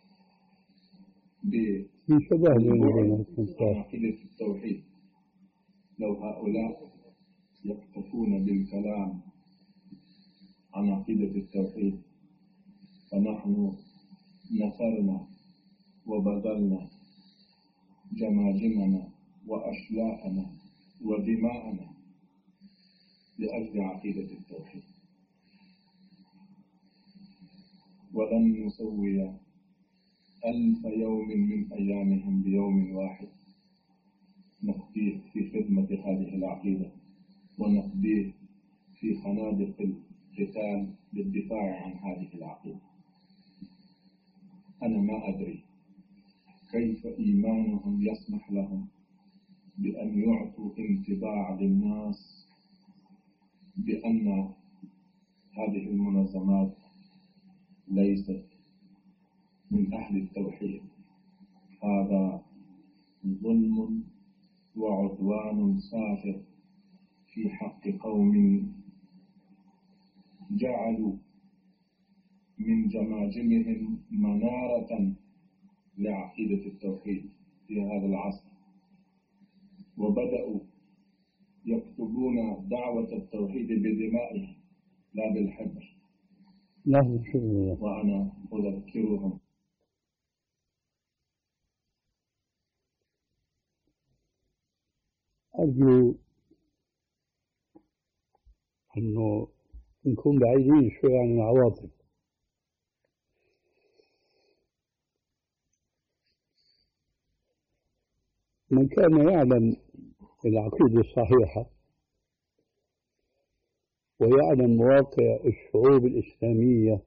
بعقيدة التوحيد. لو هؤلاء يكتفون بالكلام عن عقيدة التوحيد فنحن نثرنا وبذلنا جماجمنا وأشلاءنا ودماءنا لأجل عقيدة التوحيد، ولن نسوي ألف يوم من أيامهم بيوم واحد نقضيه في خدمة هذه العقيدة ونقضيه في خنادق القتال للدفاع عن هذه العقيدة. أنا ما أدري كيف إيمانهم يسمح لهم بأن يعطوا انطباع للناس بأن هذه المنظمات ليست من أهل التوحيد. هذا ظلم وعدوان سافر في حق قوم جعلوا من جماجمهم منارة لعقيدة التوحيد في هذا العصر، وبدأوا يكتبون دعوة التوحيد بدمائهم لا بالحبر. وأنا أذكرهم أرجو أنه نكون بعيدين شوي عن العواطف. من كان يعلم العقيدة الصحيحة ويعلم مواقع الشعوب الإسلامية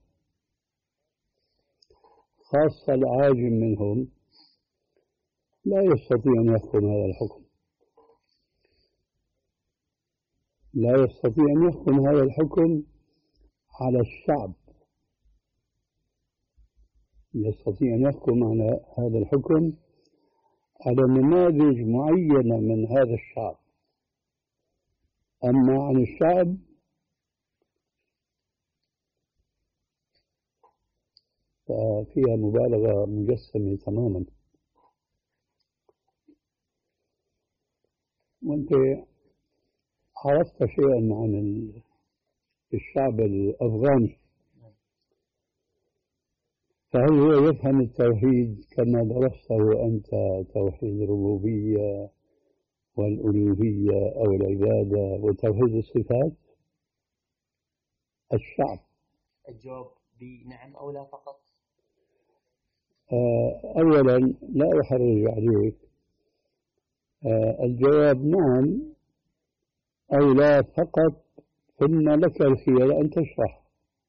خاصة العاجم منهم لا يستطيع أن يحكم هذا الحكم، لا يستطيع أن يحكم هذا الحكم على الشعب، يستطيع أن يحكم على هذا الحكم على نماذج معينة من هذا الشعب. أما عن الشعب ففيها مبالغة مجسمة تماما. وأنت عرفت شيئا عن الشعب الأفغاني، فهل هو يفهم التوحيد كما درسته أنت، توحيد الربوبية والألوهية أو العبادة وتوحيد الصفات؟ الشعب الجواب بنعم أو لا فقط. أولا لا أحرج عليك، الجواب نعم أو لا فقط، ثم لك الخيار أن تشرح.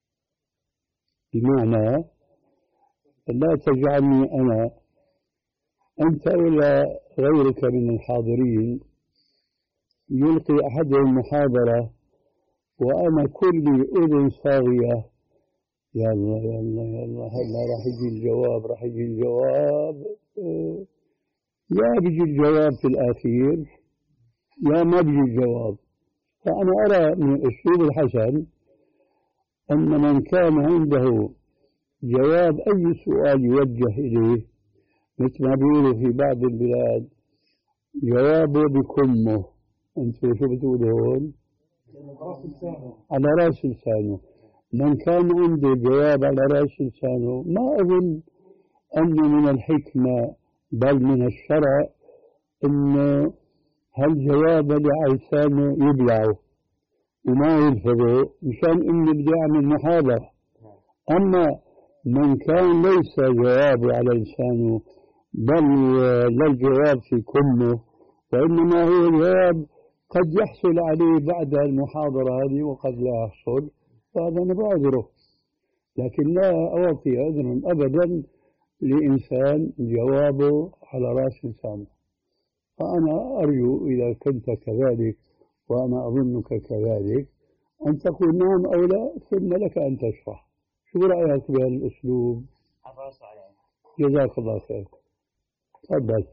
بمعنى لا تجعلني أنا أنت ولا غيرك من الحاضرين يلقي أحدهم محاضرة وأنا كل أذن صاغية يلا يلا يلا هلا راح يجي الجواب راح يجي الجواب اه يا بيجي الجواب في الأخير يا ما بيجي الجواب. فأنا أرى من الأسلوب الحسن أن من كان عنده جواب أي سؤال يوجه إليه، مثل ما بيقولوا في بعض البلاد جوابه بكمه، أنتوا شو بتقولوا هون؟ على رأس لسانه. من كان عنده جواب على رأس لسانه ما أظن أنه من الحكمة بل من الشرع أنه هالجواب اللي على لسانه يبلعه وما يلفظه مشان إنه بدي أعمل محاضرة. أما من كان ليس جوابه على لسانه بل لا الجواب في كمه، وإنما هو الجواب قد يحصل عليه بعد المحاضرة هذه وقد لا يحصل، فهذا أنا بعذره. لكن لا أعطي عذرا أبدا لإنسان جوابه على رأس لسانه. فأنا أرجو إذا كنت كذلك وأنا أظنك كذلك أن تقول نعم أو لا، ثم لك أن تشرح. شو رأيك بهذا الأسلوب؟ جزاك الله خير. تفضل.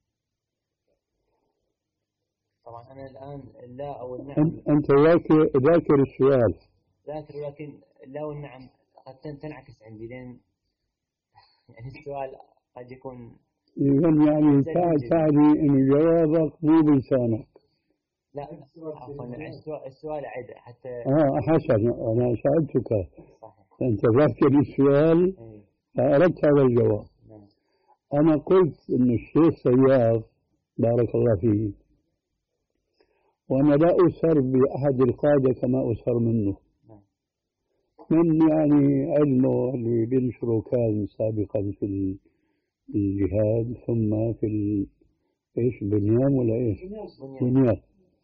طبعا أنا الآن لا أو النعم. أنت ذاكر ذاكر السؤال. ذاكر، ولكن لا والنعم قد تنعكس عندي، لأن يعني السؤال قد يكون إذن يعني تعني إن جوابك مو بلسانك. لا عفوا، السؤال عد حتى. آه حسن، أنا سألتك. صحيح. أنت ذاكر السؤال فأردت هذا الجواب. نعم. أنا قلت إن الشيخ سياف بارك الله فيه، وأنا لا أسر بأحد القادة كما أسر منه. نعم. من يعني علمه اللي بينشره كان سابقا في الجهاد ثم في ال... إيش بنيان ولا إيش؟ بنيان.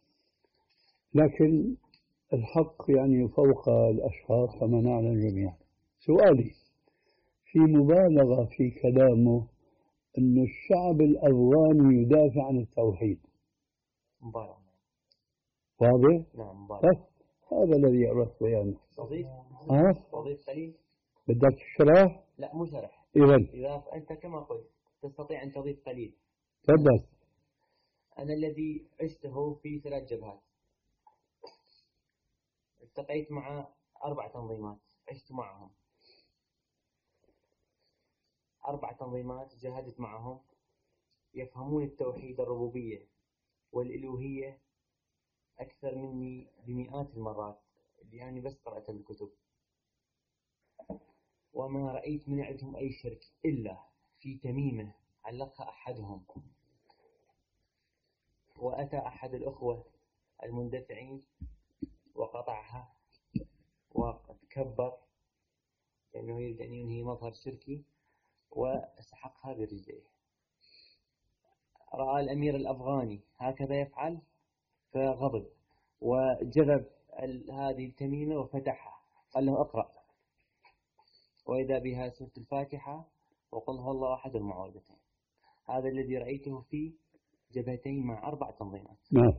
لكن الحق يعني فوق الأشخاص كما نعلم جميعا. سؤالي في مبالغة في كلامه أن الشعب الأفغاني يدافع عن التوحيد. مبالغة. واضح؟ نعم مبالغة. هذا الذي أردت بيانه. تضيف؟ ها؟ تضيف قليل؟ بدك شرح؟ لا مو شرح. إذن إذا أنت كما قلت تستطيع أن تضيف قليل. تفضل. أنا الذي عشته في ثلاث جبهات، التقيت مع أربع تنظيمات، عشت معهم أربع تنظيمات، جاهدت معهم، يفهمون التوحيد الربوبية والإلوهية أكثر مني بمئات المرات، يعني بس قرأت الكتب، وما رأيت من عندهم أي شرك إلا في تميمة علقها أحدهم، وأتى أحد الأخوة المندفعين وقطعها وتكبر لأنه يريد أن ينهي مظهر شركي وسحقها برجليه. رأى الأمير الأفغاني هكذا يفعل فغضب وجذب هذه التميمة وفتحها، قال له اقرأ، وإذا بها سورة الفاتحة وقل هو الله أحد المعوذتين. هذا الذي رأيته في جبهتين مع أربع تنظيمات. نعم.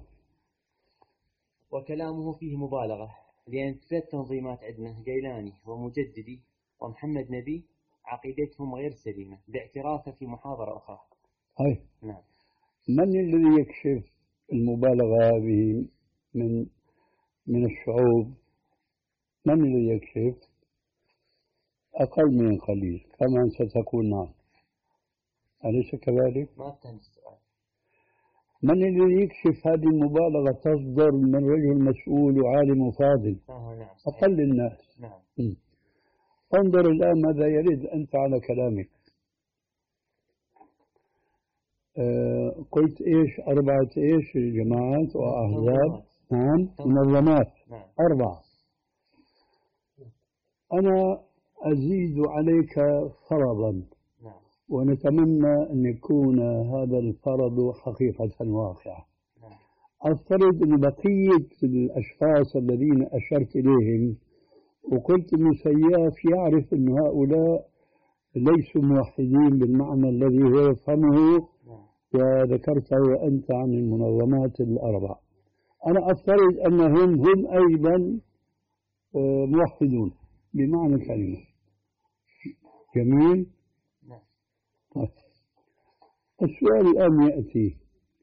وكلامه فيه مبالغة، لأن ثلاث تنظيمات عندنا جيلاني ومجددي ومحمد نبي عقيدتهم غير سليمة باعترافه في محاضرة أخرى. هاي. نعم. من الذي يكشف المبالغة هذه من من الشعوب؟ من الذي يكشف؟ أقل من قليل كما ستكون معك، أليس كذلك؟ ما أفهم السؤال. من الذي يكشف هذه المبالغة تصدر من رجل مسؤول وعالم فاضل؟ آه نعم. أقل الناس. نعم. م. انظر الآن ماذا يرد أنت على كلامك. آه قلت إيش؟ أربعة إيش جماعات وأحزاب. نعم منظمات. نعم. أربعة. أنا أزيد عليك فرضا. نعم. ونتمنى أن يكون هذا الفرض حقيقة واقعة. نعم. أفترض أن بقية الأشخاص الذين أشرت إليهم وقلت أن سياف يعرف أن هؤلاء ليسوا موحدين بالمعنى الذي هو يفهمه. نعم. وذكرته أنت عن المنظمات الأربع. أنا أفترض أنهم هم أيضا موحدون بمعنى الكلمة. جميل. نعم. السؤال الآن يأتي،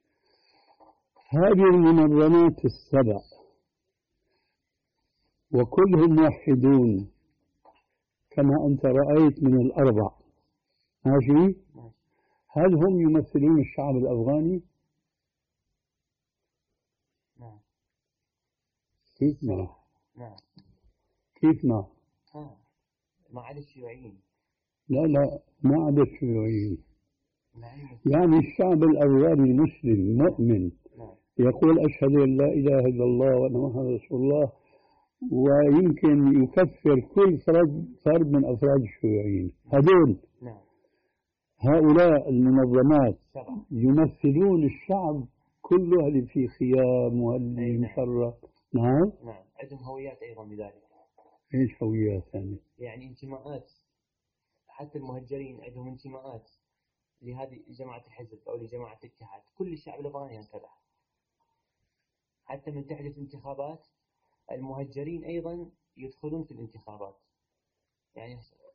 هذه المنظمات السبع وكلهم موحدون كما أنت رأيت من الأربع، ماشي؟ هل هم يمثلون الشعب الأفغاني؟ نعم. كيف ما؟ نعم. كيف ما؟ ها ما عدا الشيوعيين. لا لا ما عدا الشيوعيين. نعم. يعني الشعب الأفغاني مسلم مؤمن. نعم. يقول أشهد أن لا إله إلا الله وأن محمد رسول الله، ويمكن يكفر كل فرد فرد من أفراد الشيوعيين. هذول. نعم. هؤلاء المنظمات سبع. يمثلون الشعب كله اللي في خيام واللي مشرف. نعم. نعم. عندهم هويات أيضا بذلك. إيش هويات ثانية؟ يعني انتماءات، حتى المهجرين عندهم انتماءات لهذه جماعة الحزب أو لجماعة الاتحاد. كل الشعب الأفغاني هكذا، حتى من تحدث انتخابات المهجرين أيضا يدخلون في الانتخابات. يعني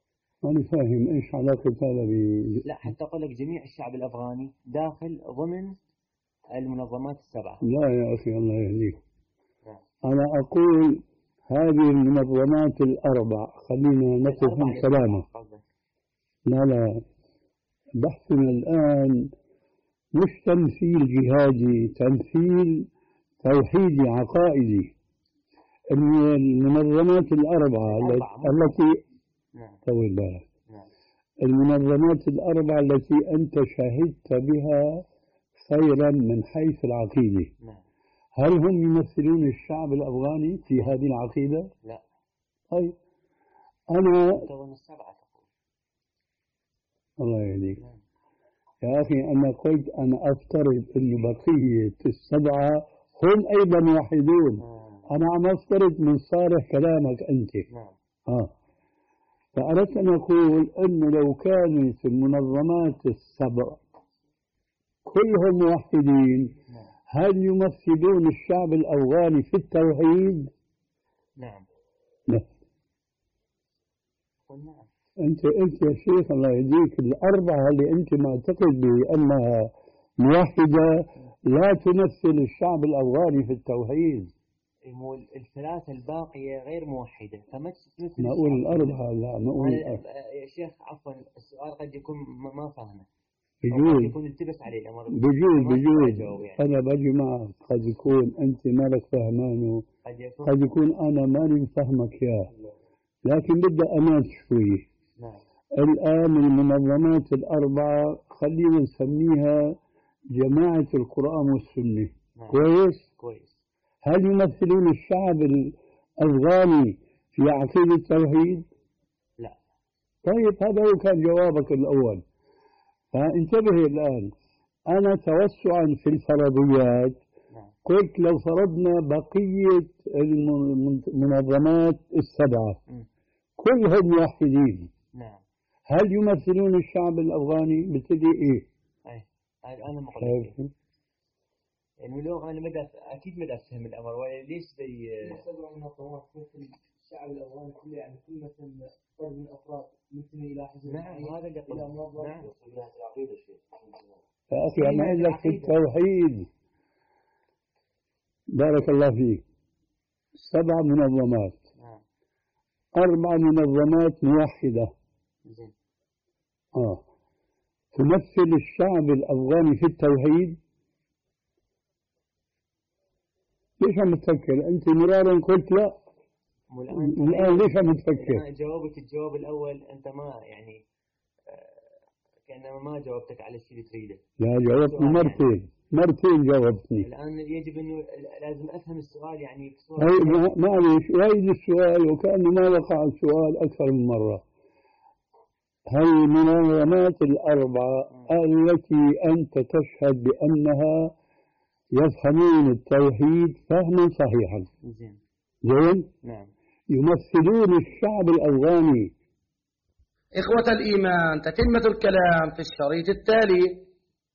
أنا فاهم إيش علاقة هذا ب لا حتى أقول لك جميع الشعب الأفغاني داخل ضمن المنظمات السبعة. لا يا أخي الله يهديك. أنا أقول هذه المنظمات الأربع خلينا نقف من كلامه. لا لا بحثنا الآن مش تمثيل جهادي، تمثيل توحيدي عقائدي. المنظمات الأربعة التي طول بالك المنظمات الأربعة التي أنت شهدت بها خيرا من حيث العقيدة، هل هم يمثلون الشعب الأفغاني في هذه العقيدة؟ لا. طيب أنا السبعة تقول. الله يهديك يا أخي، أنا قلت أنا أفترض أن بقية السبعة هم أيضا موحدون. أنا عم أفترض من صالح كلامك أنت. نعم. آه. فأردت أن أقول أنه لو كانت المنظمات السبع كلهم موحدين، هل يمثلون الشعب الأفغاني في التوحيد؟ نعم. لا. نعم. أنت أنت يا شيخ الله يهديك، الأربعة اللي أنت معتقد بأنها موحدة لا تمثل الشعب الأفغاني في التوحيد. الثلاثة الباقية غير موحدة، فما تمثل. ما أقول الأربعة، لا ما أقول يا شيخ عفوا السؤال قد يكون ما فاهمه. بجوز يكون التبس عليه الأمر. بجوز بجوز يعني. أنا بجي معك، قد يكون أنت مالك فهمانه، قد يكون, قد يكون أنا ماني فهمك يا، لكن بدي أمان شوي. نعم. الآن المنظمات الأربعة خلينا نسميها جماعة القرآن والسنة. نعم. كويس؟ كويس. هل يمثلون الشعب الأفغاني في عقيدة التوحيد؟ لا. طيب هذا هو كان جوابك الأول. فانتبه الآن، أنا توسعا في الفرضيات قلت لو فرضنا بقية المنظمات السبعة كلهم موحدين، نعم، هل يمثلون الشعب الأفغاني؟ بتدي إيه؟ أي أنا مقلق يعني لو أنا مدى أكيد مدى أفهم الأمر، وليش زي سبع منظمات مثل الشعب الأفغاني كله، يعني كل مثل فرد من الأفراد منتمي إلى حزب. نعم هذا اللي قلت. نعم يا أخي أنا أقول لك في التوحيد بارك الله فيك سبع منظمات، نعم، أربع منظمات موحدة. زين. آه تمثل الشعب الأفغاني في التوحيد؟ ليش عم تفكر؟ أنت مرارا قلت لا، الآن ليش عم تفكر؟ جاوبت الجواب الأول أنت ما يعني كأنما ما جاوبتك على الشيء اللي تريده. لا جاوبتني مرتين، يعني. مرتين جاوبتني. الآن يجب أنه لازم أفهم السؤال يعني بصورة. أي معلش وايد السؤال وكأنه ما وقع السؤال أكثر من مرة. هل المنظمات الأربعة التي أنت تشهد بأنها يفهمون التوحيد فهما صحيحا، زين زين؟ نعم، يمثلون الشعب الأفغاني؟ إخوة الإيمان، تتمة الكلام في الشريط التالي.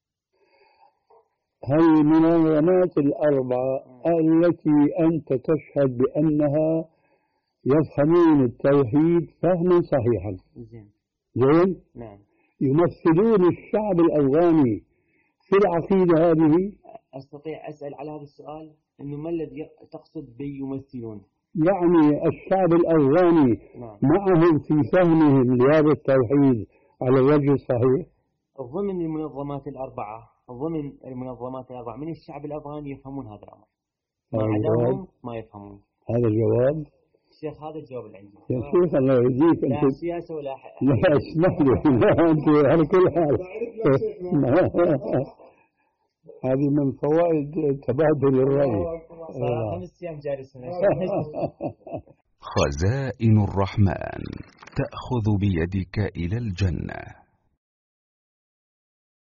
هل المنظمات الأربعة التي أنت تشهد بأنها يفهمون التوحيد فهما صحيحا، زين زين؟ نعم، يمثلون الشعب الأفغاني في العقيدة هذه؟ أستطيع أسأل على هذا السؤال إنه ما الذي تقصد بيمثلون؟ يعني الشعب الأفغاني نعم. معهم في فهمهم لهذا التوحيد على الوجه الصحيح؟ ضمن المنظمات الأربعة ضمن المنظمات الأربعة من الشعب الأفغاني يفهمون هذا الأمر، ما عداهم ما يفهمون. هذا الجواب؟ شيخ هذا الجواب اللي عندي يا شيخ الله يهديك. لا أنت سياسة ولا حق. لا اسمح لي، لا أنت على كل حال هذه من فوائد تبادل الرأي. خمس أيام جالس هنا. خزائن الرحمن تأخذ بيدك إلى الجنة.